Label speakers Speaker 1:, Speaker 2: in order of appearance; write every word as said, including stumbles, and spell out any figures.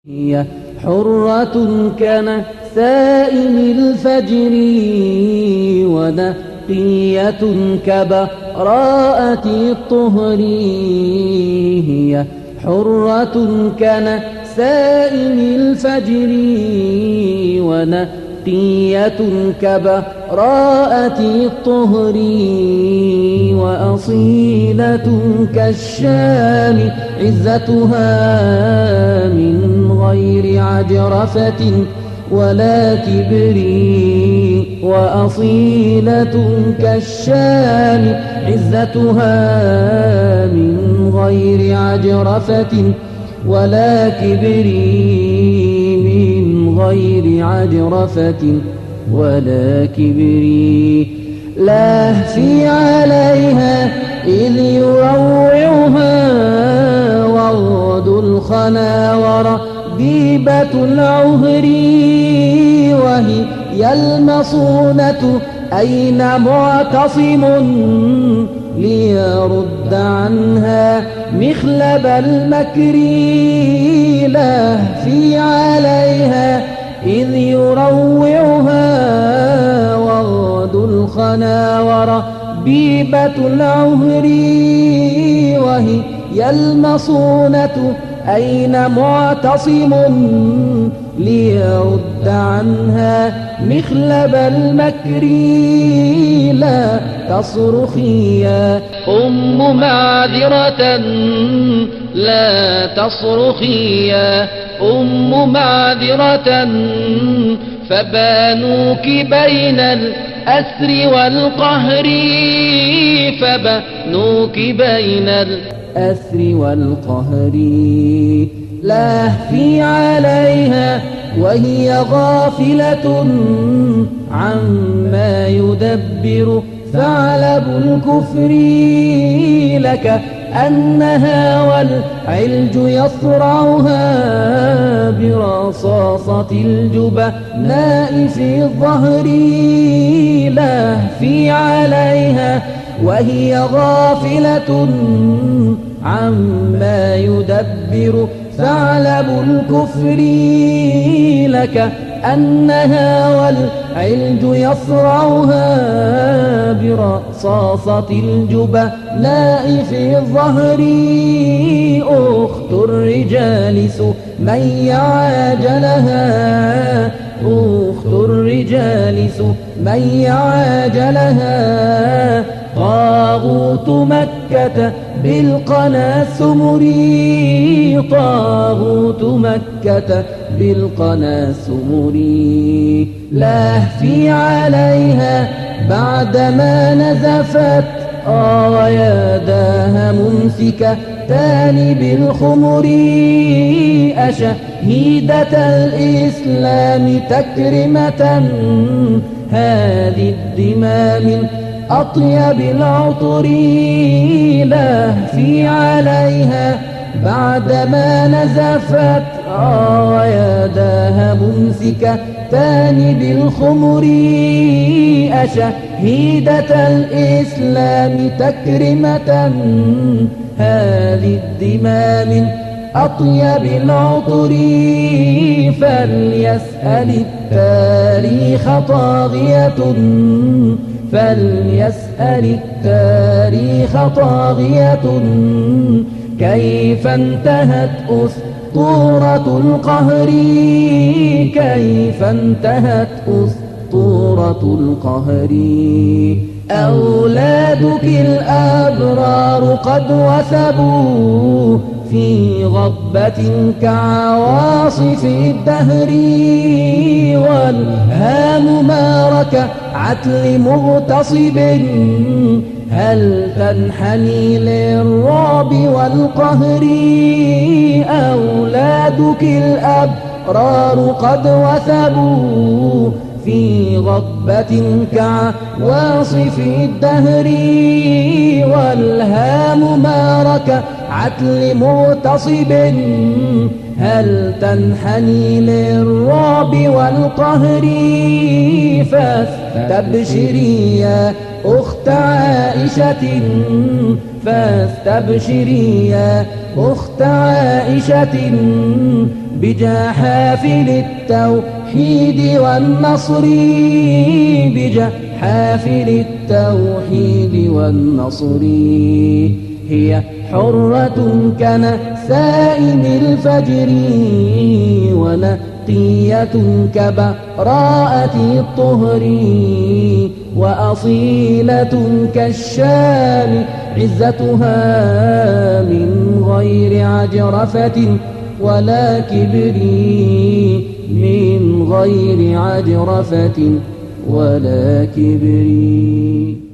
Speaker 1: هي حرة كنسائم الفجر ونقية كبراءة الطهر. هي حرة كنسائم الفجر ونقية كبراءة الطهر وأصيلة كالشام عزتها من غير عجرفة ولا كبر. وأصيلة كالشام عزتها من غير عجرفة ولا كبر. من غير عجرفة ولا كبر. لهفي عليها إذ يروعها ورد الخنا وربيبة العهر. وهي المصونة أين معتصم ليرد عنها مخلب المكر. لهفي عليها إذ يروعها ورد الخنا وربيبة العهر. وهي المصونة أين معتصم ليرد عنها مخلب المكر. لا تصرخي يا أم معذرة لا تصرخي يا أم معذرة فبانوك بين الأسر والقهر. فبانوك بين الأسر والقهر. لهفي عليها وهي غافلة عما يدبر ثعلب الكفر. لك أنها والعلج يصرعها برصاصة الجبناء في الظهر. لهفي عليها وهي غافلة عما يدبر ثعلب الكفر. لك أنها والعلج يصرعها برصاصة الجبناء في الظهر. أخت الرجال سمية عاجلها أخت الرجال سمية عاجلها طاغوت مكة بالقنا سمري. طاغوت مكة بالقنا سمري. لهفي عليها بعدما نزفت آه يا داها ممسكة تاني بالخمر. أشهيدة الإسلام تكرمة هذه الدماء من أطيب العطر. لهفي عليها بعدما نزفت آه يا داها ممسكة تاني بالخمر. أشهيدة الإسلام تكرمة هذه الدماء من أطيب العطر. فليسأل التاريخ طاغية فليسأل التاريخ طاغية كيف انتهت أسطورة القهر. كيف انتهت أسطورة القهر. أولادك الأبرار قد وثبوا في غضبة كعواصف الدهر. والهام ما ركعت لمغتصب هل تنحني للرعب والقهر. أولادك الأبرار قد وثبوا في غضبة كعواصف الدهر. والهام ما ركعت عتل مغتصب هل تنحني للرعب والقهر فاستبشري يا أخت عائشة فاستبشري يا أخت عائشة بجحافل التوحيد والنصر بجحافل التوحيد والنصر هي حرة كنسائم الفجر ونقية كبراءة الطهر وأصيلة كالشام عزتها من غير عجرفة ولا كبر من غير عجرفة ولا كبر.